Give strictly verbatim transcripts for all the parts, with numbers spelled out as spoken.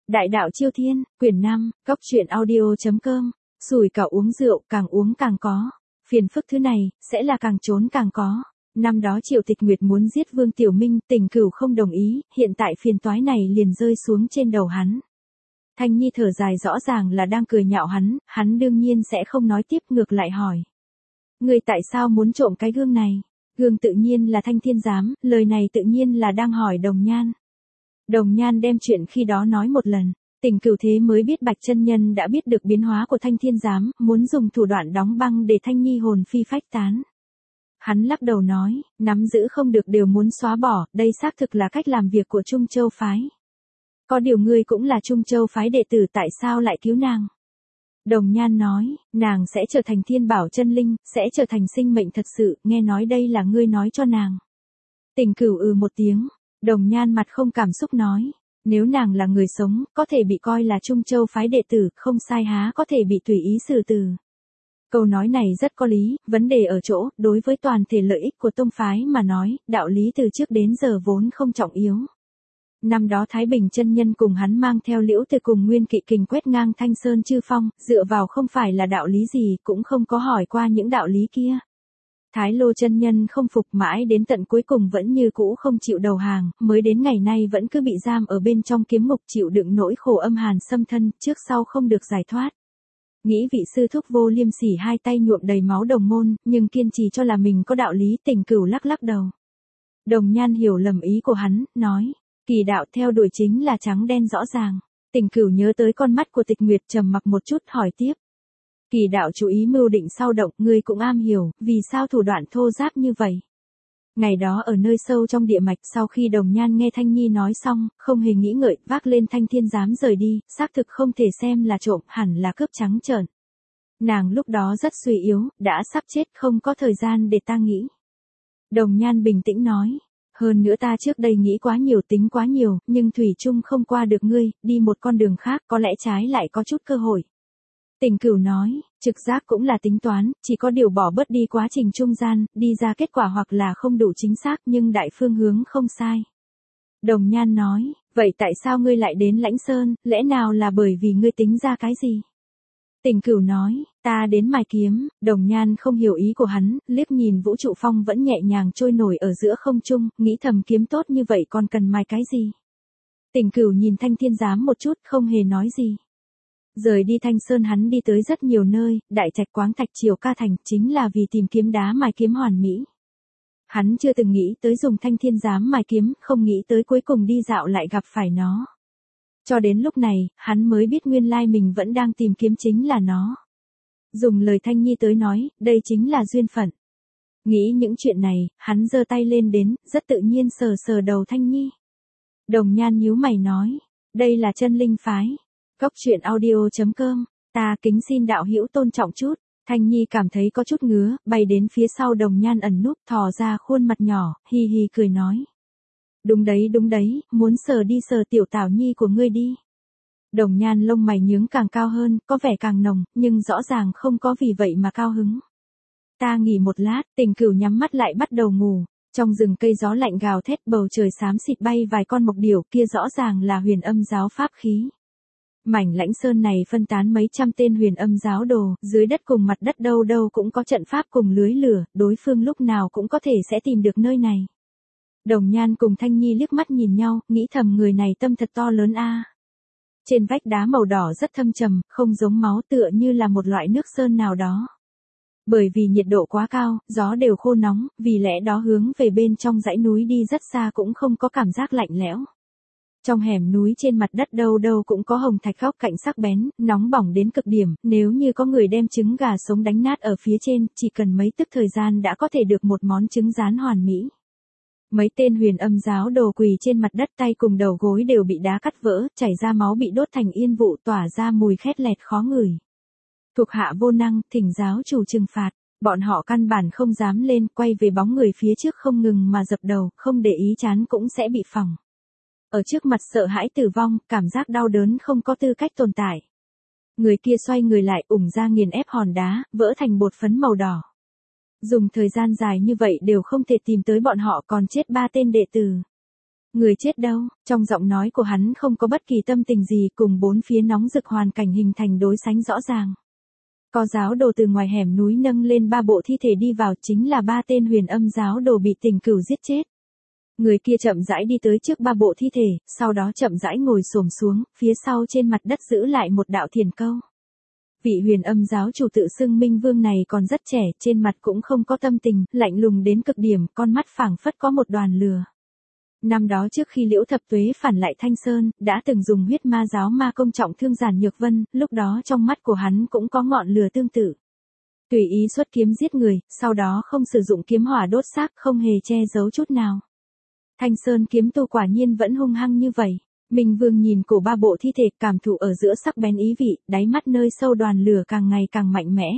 Đại đạo Chiêu Thiên, quyển năm, góc truyện audio.com, sủi cảo uống rượu, càng uống càng có. Phiền phức thứ này, sẽ là càng trốn càng có. Năm đó Triệu Tịch Nguyệt muốn giết Vương Tiểu Minh, Tình Cửu không đồng ý, hiện tại phiền toái này liền rơi xuống trên đầu hắn. Thanh Nhi thở dài rõ ràng là đang cười nhạo hắn, hắn đương nhiên sẽ không nói tiếp, ngược lại hỏi. Người tại sao muốn trộm cái gương này? Gương tự nhiên là Thanh Thiên Giám, lời này tự nhiên là đang hỏi Đồng Nhan. Đồng Nhan đem chuyện khi đó nói một lần, Tình Cửu thế mới biết Bạch chân nhân đã biết được biến hóa của Thanh Thiên Giám, muốn dùng thủ đoạn đóng băng để Thanh Nhi hồn phi phách tán. Hắn lắc đầu nói, nắm giữ không được đều muốn xóa bỏ, đây xác thực là cách làm việc của Trung Châu phái. Có điều ngươi cũng là Trung Châu phái đệ tử, tại sao lại cứu nàng? Đồng Nhan nói, nàng sẽ trở thành thiên bảo chân linh, sẽ trở thành sinh mệnh thật sự, nghe nói đây là ngươi nói cho nàng. Tình Cửu ừ một tiếng, Đồng Nhan mặt không cảm xúc nói, nếu nàng là người sống, có thể bị coi là Trung Châu phái đệ tử, không sai há có thể bị tùy ý xử tử. Câu nói này rất có lý, vấn đề ở chỗ, đối với toàn thể lợi ích của tông phái mà nói, đạo lý từ trước đến giờ vốn không trọng yếu. Năm đó Thái Bình chân nhân cùng hắn mang theo Liễu Từ cùng Nguyên Kỵ Kình quét ngang Thanh Sơn chư phong, dựa vào không phải là đạo lý gì, cũng không có hỏi qua những đạo lý kia. Thái Lô chân nhân không phục, mãi đến tận cuối cùng vẫn như cũ không chịu đầu hàng, mới đến ngày nay vẫn cứ bị giam ở bên trong kiếm ngục chịu đựng nỗi khổ âm hàn xâm thân, trước sau không được giải thoát. Nghĩ vị sư thúc Vô Liêm Sỉ hai tay nhuộm đầy máu đồng môn, nhưng kiên trì cho là mình có đạo lý. Tình Cửu lắc lắc đầu. Đồng Nhan hiểu lầm ý của hắn, nói, kỳ đạo theo đuổi chính là trắng đen rõ ràng. Tình Cửu nhớ tới con mắt của Tịch Nguyệt, trầm mặc một chút hỏi tiếp. Kỳ đạo chú ý mưu định sau động, ngươi cũng am hiểu, vì sao thủ đoạn thô giáp như vậy? Ngày đó ở nơi sâu trong địa mạch, sau khi Đồng Nhan nghe Thanh Nhi nói xong, không hề nghĩ ngợi, vác lên Thanh Thiên Giám rời đi, xác thực không thể xem là trộm, hẳn là cướp trắng trợn. Nàng lúc đó rất suy yếu, đã sắp chết, không có thời gian để ta nghĩ. Đồng Nhan bình tĩnh nói, hơn nữa ta trước đây nghĩ quá nhiều, tính quá nhiều, nhưng thủy chung không qua được ngươi, đi một con đường khác, có lẽ trái lại có chút cơ hội. Tình Cửu nói, trực giác cũng là tính toán, chỉ có điều bỏ bớt đi quá trình trung gian, đi ra kết quả hoặc là không đủ chính xác nhưng đại phương hướng không sai. Đồng Nhan nói, vậy tại sao ngươi lại đến Lãnh Sơn, lẽ nào là bởi vì ngươi tính ra cái gì? Tình Cửu nói, ta đến mài kiếm. Đồng Nhan không hiểu ý của hắn, liếc nhìn Vũ Trụ Phong vẫn nhẹ nhàng trôi nổi ở giữa không trung, nghĩ thầm kiếm tốt như vậy còn cần mài cái gì? Tình Cửu nhìn Thanh Thiên Giám một chút, không hề nói gì. Rời đi Thanh Sơn hắn đi tới rất nhiều nơi, Đại Trạch Quáng Thạch Triều Ca Thành, chính là vì tìm kiếm đá mài kiếm hoàn mỹ. Hắn chưa từng nghĩ tới dùng Thanh Thiên Giám mài kiếm, không nghĩ tới cuối cùng đi dạo lại gặp phải nó. Cho đến lúc này, hắn mới biết nguyên lai mình vẫn đang tìm kiếm chính là nó. Dùng lời Thanh Nhi tới nói, đây chính là duyên phận. Nghĩ những chuyện này, hắn giơ tay lên đến, rất tự nhiên sờ sờ đầu Thanh Nhi. Đồng Nhan nhíu mày nói, đây là chân linh phái. Góc truyện audio.com, ta kính xin đạo hữu tôn trọng chút. Thanh Nhi cảm thấy có chút ngứa, bay đến phía sau Đồng Nhan ẩn núp, thò ra khuôn mặt nhỏ, hi hi cười nói. Đúng đấy đúng đấy, muốn sờ đi sờ tiểu Tảo Nhi của ngươi đi. Đồng Nhan lông mày nhướng càng cao hơn, có vẻ càng nồng, nhưng rõ ràng không có vì vậy mà cao hứng. Ta nghỉ một lát, Tình Cửu nhắm mắt lại bắt đầu ngủ. Trong rừng cây gió lạnh gào thét, bầu trời xám xịt bay vài con mộc điểu, kia rõ ràng là Huyền Âm giáo pháp khí. Mảnh Lãnh Sơn này phân tán mấy trăm tên Huyền Âm giáo đồ, dưới đất cùng mặt đất đâu đâu cũng có trận pháp cùng lưới lửa, đối phương lúc nào cũng có thể sẽ tìm được nơi này. Đồng Nhan cùng Thanh Nhi liếc mắt nhìn nhau, nghĩ thầm người này tâm thật to lớn a. Trên vách đá màu đỏ rất thâm trầm, không giống máu, tựa như là một loại nước sơn nào đó. Bởi vì nhiệt độ quá cao, gió đều khô nóng, vì lẽ đó hướng về bên trong dãy núi đi rất xa cũng không có cảm giác lạnh lẽo. Trong hẻm núi trên mặt đất đâu đâu cũng có hồng thạch góc cạnh sắc bén, nóng bỏng đến cực điểm, nếu như có người đem trứng gà sống đánh nát ở phía trên, chỉ cần mấy tức thời gian đã có thể được một món trứng rán hoàn mỹ. Mấy tên Huyền Âm giáo đồ quỳ trên mặt đất, tay cùng đầu gối đều bị đá cắt vỡ, chảy ra máu, bị đốt thành yên vụ, tỏa ra mùi khét lẹt khó ngửi. Thuộc hạ vô năng, thỉnh giáo chủ trừng phạt. Bọn họ căn bản không dám lên, quay về bóng người phía trước không ngừng mà dập đầu, không để ý chán cũng sẽ bị phỏng. Ở trước mặt sợ hãi tử vong, cảm giác đau đớn không có tư cách tồn tại. Người kia xoay người lại, ủng ra nghiền ép hòn đá, vỡ thành bột phấn màu đỏ. Dùng thời gian dài như vậy đều không thể tìm tới bọn họ, còn chết ba tên đệ tử. Người chết đâu? Trong giọng nói của hắn không có bất kỳ tâm tình gì, cùng bốn phía nóng rực hoàn cảnh hình thành đối sánh rõ ràng. Có giáo đồ từ ngoài hẻm núi nâng lên ba bộ thi thể đi vào, chính là ba tên huyền âm giáo đồ bị Tình Cửu giết chết. Người kia chậm rãi đi tới trước ba bộ thi thể, sau đó chậm rãi ngồi xổm xuống, phía sau trên mặt đất giữ lại một đạo thiền câu. Vị huyền âm giáo chủ tự xưng Minh Vương này còn rất trẻ, trên mặt cũng không có tâm tình, lạnh lùng đến cực điểm, con mắt phảng phất có một đoàn lửa. Năm đó trước khi Liễu Thập Tuế phản lại Thanh Sơn, đã từng dùng huyết ma giáo ma công trọng thương Giản Nhược Vân, lúc đó trong mắt của hắn cũng có ngọn lửa tương tự. Tùy ý xuất kiếm giết người, sau đó không sử dụng kiếm hỏa đốt xác, không hề che giấu chút nào. Thanh Sơn kiếm tu quả nhiên vẫn hung hăng như vậy. Minh Vương nhìn cổ ba bộ thi thể, cảm thụ ở giữa sắc bén ý vị, đáy mắt nơi sâu đoàn lửa càng ngày càng mạnh mẽ.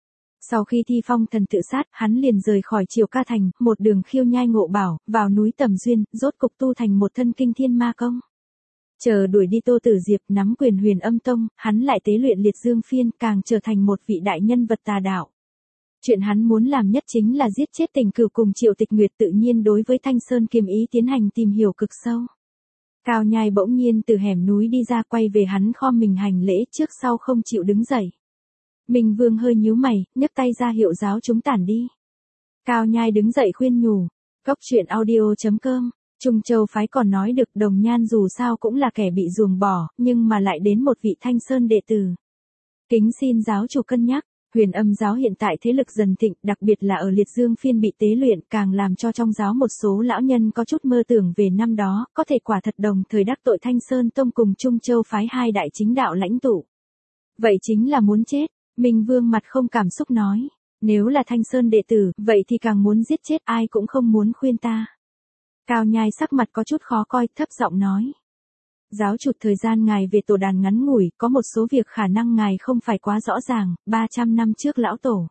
Sau khi Thi Phong thần tự sát, hắn liền rời khỏi Triều Ca Thành, một đường khiêu nhai ngộ bảo, vào núi Tầm Duyên, rốt cục tu thành một thân kinh thiên ma công. Chờ đuổi đi Tô Tử Diệp nắm quyền Huyền Âm Tông, hắn lại tế luyện Liệt Dương Phiên, càng trở thành một vị đại nhân vật tà đạo. Chuyện hắn muốn làm nhất chính là giết chết Tình Cửu cùng Triệu Tịch Nguyệt, tự nhiên đối với Thanh Sơn kiếm ý tiến hành tìm hiểu cực sâu. Cao Nhai bỗng nhiên từ hẻm núi đi ra, quay về hắn khom mình hành lễ, trước sau không chịu đứng dậy. Minh Vương hơi nhíu mày, nhấc tay ra hiệu giáo chúng tản đi. Cao Nhai đứng dậy khuyên nhủ. Cốc truyện audio chấm com. Trung Châu phái còn nói được Đồng Nhan dù sao cũng là kẻ bị ruồng bỏ, nhưng mà lại đến một vị Thanh Sơn đệ tử. Kính xin giáo chủ cân nhắc. Huyền âm giáo hiện tại thế lực dần thịnh, đặc biệt là ở Liệt Dương Phiên bị tế luyện, càng làm cho trong giáo một số lão nhân có chút mơ tưởng về năm đó, có thể quả thật đồng thời đắc tội Thanh Sơn Tông cùng Trung Châu phái hai đại chính đạo lãnh tụ. Vậy chính là muốn chết. Minh Vương mặt không cảm xúc nói. Nếu là Thanh Sơn đệ tử, vậy thì càng muốn giết chết, ai cũng không muốn khuyên ta. Cao Nhai sắc mặt có chút khó coi, thấp giọng nói. Giáo chủ, thời gian ngài về tổ đàn ngắn ngủi, có một số việc khả năng ngài không phải quá rõ ràng, ba trăm năm trước lão tổ.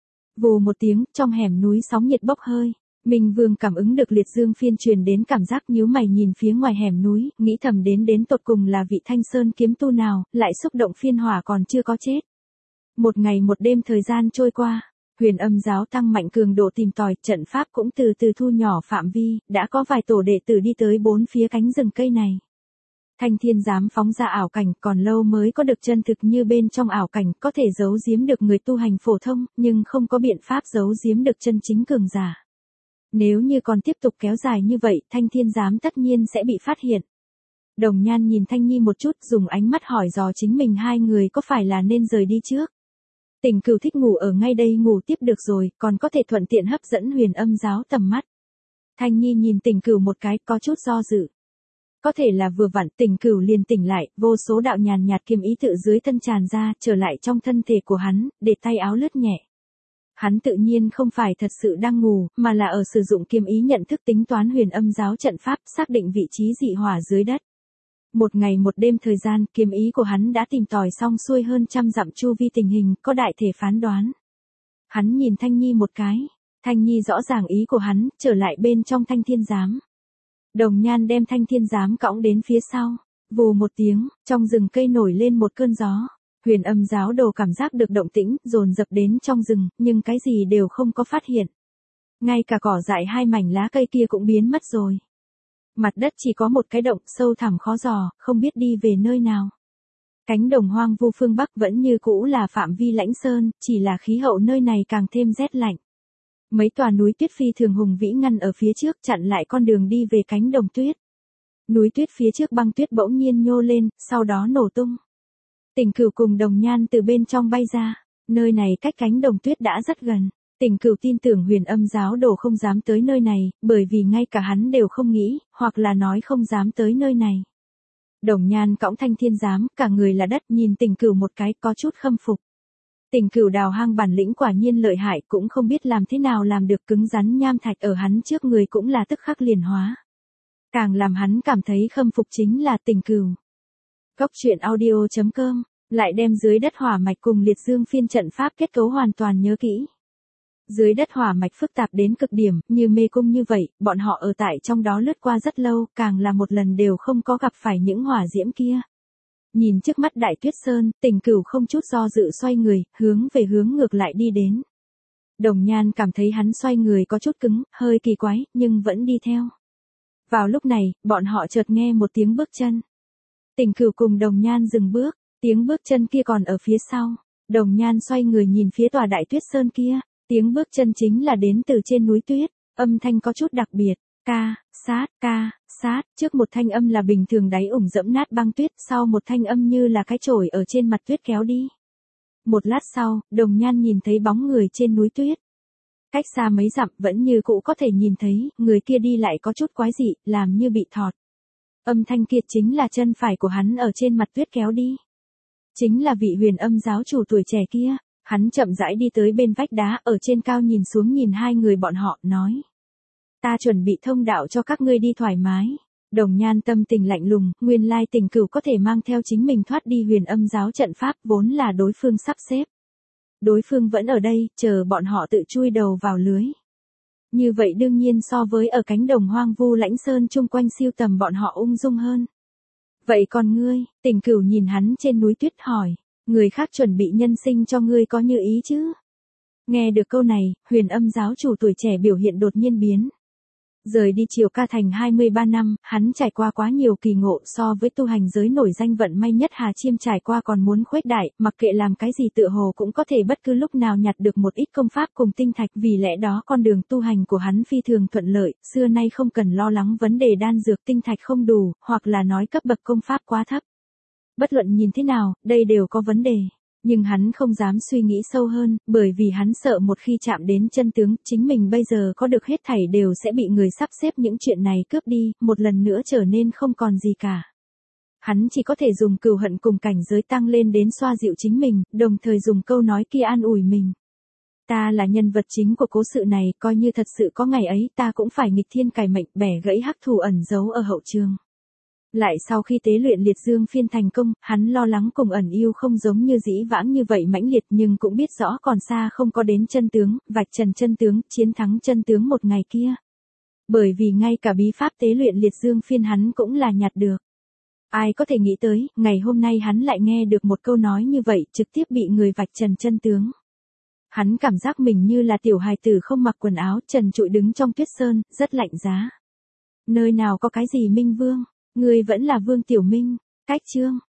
Vù một tiếng, trong hẻm núi sóng nhiệt bốc hơi. Minh Vương cảm ứng được Liệt Dương Phiên truyền đến cảm giác nhíu mày nhìn phía ngoài hẻm núi, nghĩ thầm đến đến tột cùng là vị Thanh Sơn kiếm tu nào, lại xúc động phiên hỏa còn chưa có chết. Một ngày một đêm thời gian trôi qua, Huyền âm giáo tăng mạnh cường độ tìm tòi, trận pháp cũng từ từ thu nhỏ phạm vi, đã có vài tổ đệ tử đi tới bốn phía cánh rừng cây này. Thanh Thiên Giám phóng ra ảo cảnh, còn lâu mới có được chân thực, như bên trong ảo cảnh có thể giấu giếm được người tu hành phổ thông, nhưng không có biện pháp giấu giếm được chân chính cường giả. Nếu như còn tiếp tục kéo dài như vậy, Thanh Thiên Giám tất nhiên sẽ bị phát hiện. Đồng Nhan nhìn Thanh Nhi một chút, dùng ánh mắt hỏi dò chính mình hai người có phải là nên rời đi trước. Tình Cửu thích ngủ ở ngay đây, ngủ tiếp được rồi, còn có thể thuận tiện hấp dẫn huyền âm giáo tầm mắt. Thanh Nhi nhìn Tình Cửu một cái, có chút do dự. Có thể là vừa vặn, Tình Cửu liền tỉnh lại, vô số đạo nhàn nhạt kiếm ý tự dưới thân tràn ra, trở lại trong thân thể của hắn, để tay áo lướt nhẹ. Hắn tự nhiên không phải thật sự đang ngủ, mà là ở sử dụng kiếm ý nhận thức tính toán huyền âm giáo trận pháp, xác định vị trí dị hỏa dưới đất. Một ngày một đêm thời gian, kiếm ý của hắn đã tìm tòi xong xuôi hơn trăm dặm chu vi tình hình, có đại thể phán đoán. Hắn nhìn Thanh Nhi một cái, Thanh Nhi rõ ràng ý của hắn, trở lại bên trong Thanh Thiên Giám. Đồng Nhan đem Thanh Thiên Giám cõng đến phía sau, vù một tiếng, trong rừng cây nổi lên một cơn gió. Huyền âm giáo đồ cảm giác được động tĩnh, dồn dập đến trong rừng, nhưng cái gì đều không có phát hiện. Ngay cả cỏ dại hai mảnh lá cây kia cũng biến mất rồi. Mặt đất chỉ có một cái động sâu thẳm khó dò, không biết đi về nơi nào. Cánh đồng hoang vu phương Bắc vẫn như cũ là phạm vi lãnh sơn, chỉ là khí hậu nơi này càng thêm rét lạnh. Mấy tòa núi tuyết phi thường hùng vĩ ngăn ở phía trước, chặn lại con đường đi về cánh đồng tuyết. Núi tuyết phía trước băng tuyết bỗng nhiên nhô lên, sau đó nổ tung. Tình Cửu cùng Đồng Nhan từ bên trong bay ra, nơi này cách cánh đồng tuyết đã rất gần. Tình Cửu tin tưởng huyền âm giáo đồ không dám tới nơi này, bởi vì ngay cả hắn đều không nghĩ, hoặc là nói không dám tới nơi này. Đồng Nhan cõng Thanh Thiên Giám, cả người là đất, nhìn Tình Cửu một cái, có chút khâm phục. Tình Cửu đào hang bản lĩnh quả nhiên lợi hại, cũng không biết làm thế nào làm được, cứng rắn nham thạch ở hắn trước người cũng là tức khắc liền hóa. Càng làm hắn cảm thấy khâm phục chính là Tình Cửu. Cốc truyện audio chấm com, lại đem dưới đất hỏa mạch cùng Liệt Dương Phiên trận pháp kết cấu hoàn toàn nhớ kỹ. Dưới đất hỏa mạch phức tạp đến cực điểm, như mê cung như vậy, bọn họ ở tại trong đó lướt qua rất lâu, càng là một lần đều không có gặp phải những hỏa diễm kia. Nhìn trước mắt Đại Tuyết Sơn, Tình Cửu không chút do dự xoay người, hướng về hướng ngược lại đi đến. Đồng Nhan cảm thấy hắn xoay người có chút cứng, hơi kỳ quái, nhưng vẫn đi theo. Vào lúc này, bọn họ chợt nghe một tiếng bước chân. Tình Cửu cùng Đồng Nhan dừng bước, tiếng bước chân kia còn ở phía sau. Đồng Nhan xoay người nhìn phía tòa Đại Tuyết Sơn kia, tiếng bước chân chính là đến từ trên núi tuyết, âm thanh có chút đặc biệt, ca, sát, ca, sát, trước một thanh âm là bình thường đáy ủng dẫm nát băng tuyết, sau một thanh âm như là cái chổi ở trên mặt tuyết kéo đi. Một lát sau, Đồng Nhan nhìn thấy bóng người trên núi tuyết. Cách xa mấy dặm vẫn như cũ có thể nhìn thấy, người kia đi lại có chút quái dị, làm như bị thọt. Âm thanh kia chính là chân phải của hắn ở trên mặt tuyết kéo đi. Chính là vị Huyền Âm giáo chủ tuổi trẻ kia, hắn chậm rãi đi tới bên vách đá ở trên cao nhìn xuống nhìn hai người bọn họ, nói. Ta chuẩn bị thông đạo cho các ngươi đi thoải mái. Đồng Nhan tâm tình lạnh lùng, nguyên lai Tình Cửu có thể mang theo chính mình thoát đi Huyền Âm giáo trận pháp vốn là đối phương sắp xếp. Đối phương vẫn ở đây, chờ bọn họ tự chui đầu vào lưới. Như vậy đương nhiên so với ở cánh đồng hoang vu lãnh sơn chung quanh siêu tầm bọn họ ung dung hơn. Vậy còn ngươi, Tình Cửu nhìn hắn trên núi tuyết hỏi, người khác chuẩn bị nhân sinh cho ngươi có như ý chứ? Nghe được câu này, Huyền Âm giáo chủ tuổi trẻ biểu hiện đột nhiên biến. Rời đi Triều Ca Thành hai mươi ba năm, hắn trải qua quá nhiều kỳ ngộ so với tu hành giới nổi danh vận may nhất Hà Chiêm trải qua còn muốn khuếch đại, mặc kệ làm cái gì tựa hồ cũng có thể bất cứ lúc nào nhặt được một ít công pháp cùng tinh thạch, vì lẽ đó con đường tu hành của hắn phi thường thuận lợi, xưa nay không cần lo lắng vấn đề đan dược tinh thạch không đủ, hoặc là nói cấp bậc công pháp quá thấp. Bất luận nhìn thế nào, đây đều có vấn đề. Nhưng hắn không dám suy nghĩ sâu hơn, bởi vì hắn sợ một khi chạm đến chân tướng, chính mình bây giờ có được hết thảy đều sẽ bị người sắp xếp những chuyện này cướp đi, một lần nữa trở nên không còn gì cả. Hắn chỉ có thể dùng cừu hận cùng cảnh giới tăng lên đến xoa dịu chính mình, đồng thời dùng câu nói kia an ủi mình. Ta là nhân vật chính của cố sự này, coi như thật sự có ngày ấy ta cũng phải nghịch thiên cải mệnh, bẻ gãy hắc thù ẩn giấu ở hậu trường. Lại sau khi tế luyện liệt dương phiên thành công, hắn lo lắng cùng ẩn yêu không giống như dĩ vãng như vậy mãnh liệt, nhưng cũng biết rõ còn xa không có đến chân tướng, vạch trần chân tướng, chiến thắng chân tướng một ngày kia. Bởi vì ngay cả bí pháp tế luyện liệt dương phiên hắn cũng là nhặt được. Ai có thể nghĩ tới, ngày hôm nay hắn lại nghe được một câu nói như vậy, trực tiếp bị người vạch trần chân tướng. Hắn cảm giác mình như là tiểu hài tử không mặc quần áo, trần trụi đứng trong tuyết sơn, rất lạnh giá. Nơi nào có cái gì Minh Vương? Ngươi vẫn là Vương Tiểu Minh. Cách chương